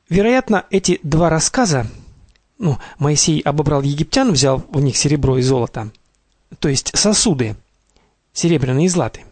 Вероятно, эти два рассказа, Моисей обобрал египтян, взял у них серебро и золото, то есть сосуды, серебряные и златые.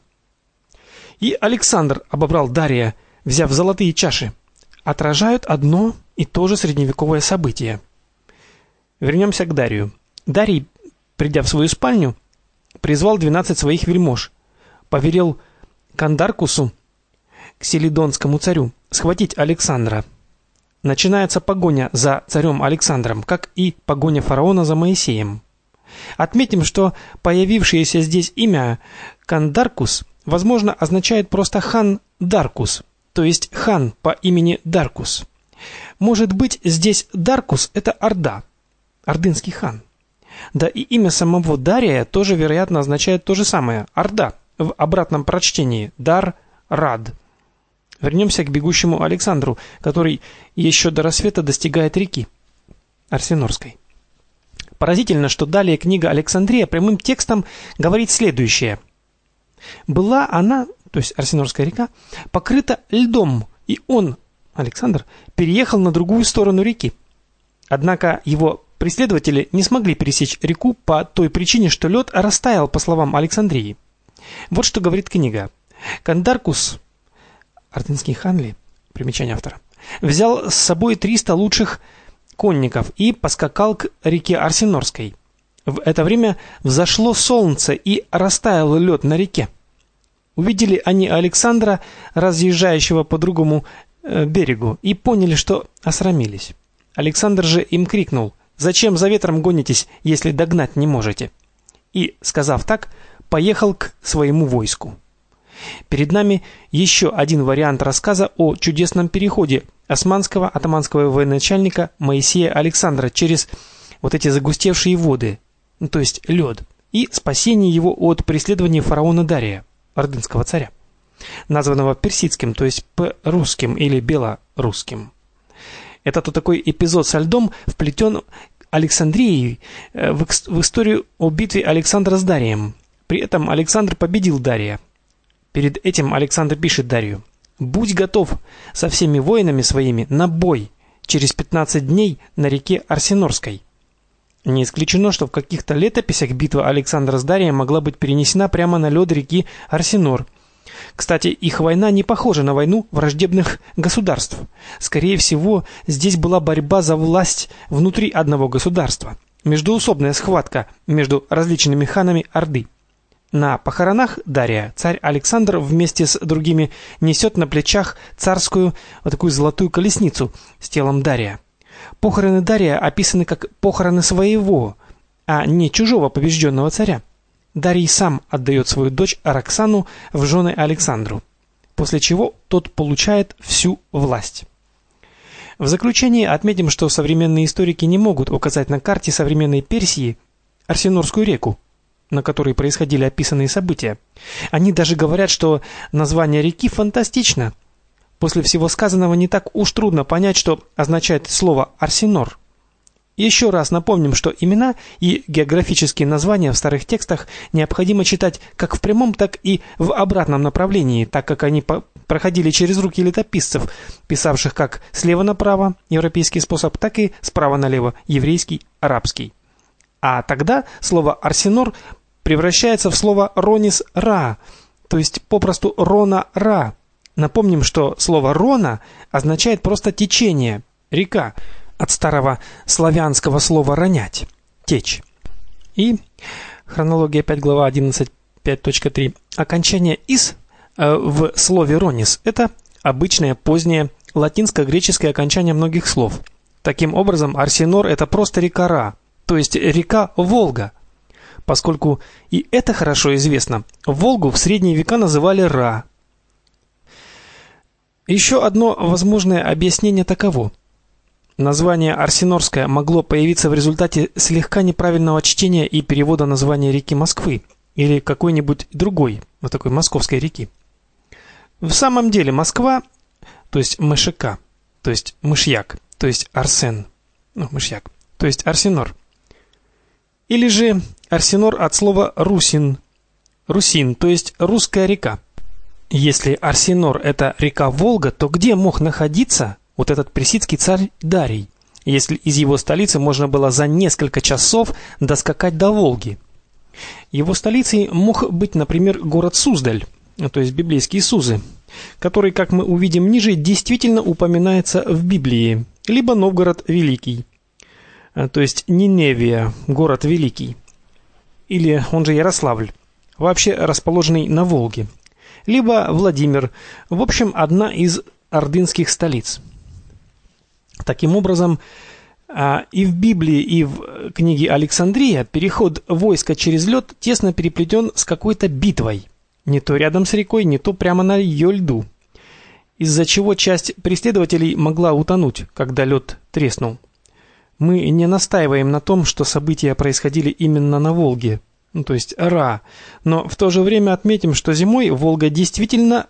И Александр обобрал Дария, взяв золотые чаши, отражают одно и то же средневековое событие. Вернемся к Дарию. Дарий, придя в свою спальню, призвал 12 своих вельмож, повелел Кандаркусу, ксилидонскому царю, схватить Александра. Начинается погоня за царем Александром, как и погоня фараона за Моисеем. Отметим, что появившееся здесь имя Кандаркус, возможно, означает просто хан Даркус, то есть хан по имени Даркус. Может быть, здесь Даркус – это Орда, ордынский хан. Да и имя самого Дария тоже, вероятно, означает то же самое – Орда, в обратном прочтении – Дар-Рад. Вернемся к бегущему Александру, который еще до рассвета достигает реки Арсенорской. Поразительно, что далее книга Александрия прямым текстом говорит следующее. Была она, то есть Арсенорская река, покрыта льдом, и он, Александр, переехал на другую сторону реки. Однако его преследователи не смогли пересечь реку по той причине, что лед растаял, по словам Александрии. Вот что говорит книга. Кандаркус, ордынский хан, примечание автора, взял с собой 300 лучших конников и поскакал к реке Арсенорской. В это время взошло солнце и растаял лед на реке. Увидели они Александра, разъезжающего по другому берегу, и поняли, что осрамились. Александр же им крикнул: «Зачем за ветром гонитесь, если догнать не можете?» И, сказав так, поехал к своему войску. Перед нами еще один вариант рассказа о чудесном переходе османского атаманского военачальника Моисея Александра через вот эти загустевшие воды, то есть лед, и спасении его от преследования фараона Дария, ордынского царя, названного персидским, то есть русским или белорусским. Это тот такой эпизод со льдом вплетен Александрией в историю о битве Александра с Дарием. При этом Александр победил Дария. Перед этим Александр пишет Дарию: «Будь готов со всеми воинами своими на бой через 15 дней на реке Арсенорской». Не исключено, что в каких-то летописях битва Александра с Дарием могла быть перенесена прямо на лед реки Арсенор. Кстати, их война не похожа на войну враждебных государств. Скорее всего, здесь была борьба за власть внутри одного государства, междоусобная схватка между различными ханами Орды. На похоронах Дария царь Александр вместе с другими несет на плечах царскую вот такую золотую колесницу с телом Дария. Похороны Дария описаны как похороны своего, а не чужого побежденного царя. Дарий сам отдает свою дочь Роксану в жены Александру, после чего тот получает всю власть. В заключение отметим, что современные историки не могут указать на карте современной Персии Арсенорскую реку, на которой происходили описанные события. Они даже говорят, что название реки фантастично. После всего сказанного не так уж трудно понять, что означает слово «Арсенор». Еще раз напомним, что имена и географические названия в старых текстах необходимо читать как в прямом, так и в обратном направлении, так как они проходили через руки летописцев, писавших как слева направо, европейский способ, так и справа налево, еврейский, арабский. А тогда слово «Арсенор» превращается в слово «Ронис-Ра», то есть попросту «Рона-Ра». Напомним, что слово «Рона» означает просто течение, река, от старого славянского слова «ронять», течь. И хронология 5, глава 11, 5.3. Окончание «ис» в слове «ронис» — это обычное позднее латинско-греческое окончание многих слов. Таким образом, Арсенор — это просто река Ра, то есть река Волга. Поскольку и это хорошо известно, Волгу в средние века называли Ра. Еще одно возможное объяснение таково. Название Арсенорская могло появиться в результате слегка неправильного чтения и перевода названия реки Москвы или какой-нибудь другой, вот такой московской реки. В самом деле Москва, то есть МШК, то есть мышьяк, то есть Арсен, мышьяк, то есть Арсенор. Или же Арсенор от слова русин, русин, то есть русская река. Если Арсенор — это река Волга, то где мог находиться вот этот персидский царь Дарий, если из его столицы можно было за несколько часов доскакать до Волги. Его столицей мог быть, например, город Суздаль, то есть библейские Сузы, который, как мы увидим ниже, действительно упоминается в Библии, либо Новгород Великий, то есть Ниневия, город Великий, или он же Ярославль, вообще расположенный на Волге, либо Владимир, в общем, одна из ордынских столиц. Таким образом, и в Библии, и в книге Александрия переход войска через лед тесно переплетен с какой-то битвой, не то рядом с рекой, не то прямо на ее льду, из-за чего часть преследователей могла утонуть, когда лед треснул. Мы не настаиваем на том, что события происходили именно на Волге, то есть Ра, но в то же время отметим, что зимой Волга действительно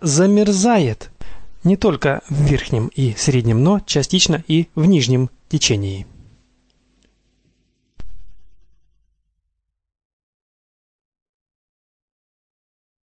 замерзает, не только в верхнем и среднем, но частично и в нижнем течении.